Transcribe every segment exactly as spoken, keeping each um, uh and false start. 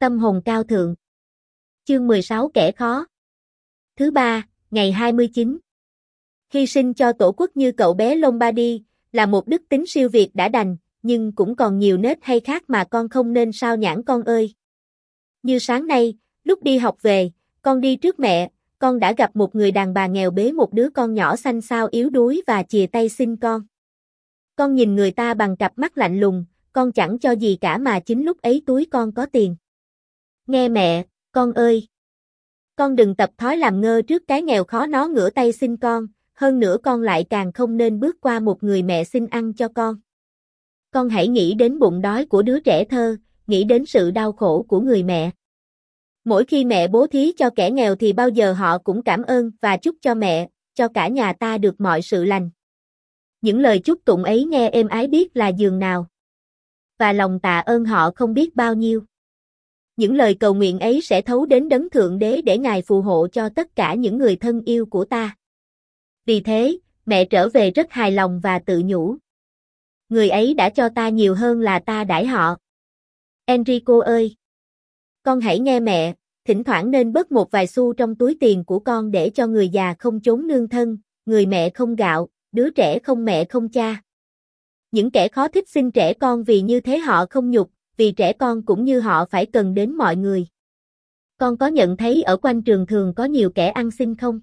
Tâm hồn cao thượng. Chương mười sáu kẻ khó. Thứ ba, ngày hai mươi chín. Hy sinh cho tổ quốc như cậu bé Lombardi, là một đức tính siêu việt đã đành, nhưng cũng còn nhiều nết hay khác mà con không nên sao nhãng con ơi. Như sáng nay, lúc đi học về, con đi trước mẹ, con đã gặp một người đàn bà nghèo bế một đứa con nhỏ xanh xao yếu đuối và chìa tay xin con. Con nhìn người ta bằng cặp mắt lạnh lùng, con chẳng cho gì cả mà chính lúc ấy túi con có tiền. Nghe mẹ, con ơi. Con đừng tập thói làm ngơ trước cái nghèo khó nó ngửa tay xin con, hơn nữa con lại càng không nên bước qua một người mẹ xin ăn cho con. Con hãy nghĩ đến bụng đói của đứa trẻ thơ, nghĩ đến sự đau khổ của người mẹ. Mỗi khi mẹ bố thí cho kẻ nghèo thì bao giờ họ cũng cảm ơn và chúc cho mẹ, cho cả nhà ta được mọi sự lành. Những lời chúc tụng ấy nghe êm ái biết là giường nào. Và lòng tạ ơn họ không biết bao nhiêu. Những lời cầu nguyện ấy sẽ thấu đến đấng Thượng Đế để Ngài phù hộ cho tất cả những người thân yêu của ta. Vì thế, mẹ trở về rất hài lòng và tự nhủ. Người ấy đã cho ta nhiều hơn là ta đãi họ. Enrico ơi! Con hãy nghe mẹ, thỉnh thoảng nên bớt một vài xu trong túi tiền của con để cho người già không chốn nương thân, người mẹ không gạo, đứa trẻ không mẹ không cha. Những kẻ khó thích xin trẻ con vì như thế họ không nhục, vì trẻ con cũng như họ phải cần đến mọi người. Con có nhận thấy ở quanh trường thường có nhiều kẻ ăn xin không?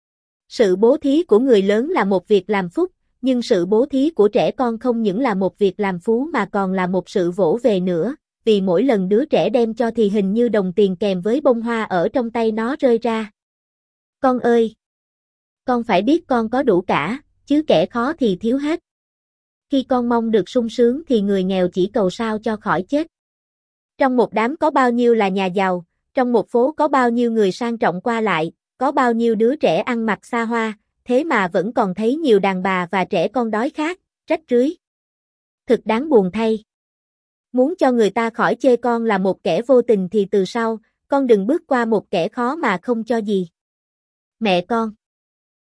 Sự bố thí của người lớn là một việc làm phúc, nhưng sự bố thí của trẻ con không những là một việc làm phú mà còn là một sự vỗ về nữa, vì mỗi lần đứa trẻ đem cho thì hình như đồng tiền kèm với bông hoa ở trong tay nó rơi ra. Con ơi! Con phải biết con có đủ cả, chứ kẻ khó thì thiếu hết. Khi con mong được sung sướng thì người nghèo chỉ cầu sao cho khỏi chết. Trong một đám có bao nhiêu là nhà giàu, trong một phố có bao nhiêu người sang trọng qua lại, có bao nhiêu đứa trẻ ăn mặc xa hoa, thế mà vẫn còn thấy nhiều đàn bà và trẻ con đói khát, rách rưới. Thực đáng buồn thay. Muốn cho người ta khỏi chê con là một kẻ vô tình thì từ sau, con đừng bước qua một kẻ khó mà không cho gì. Mẹ con.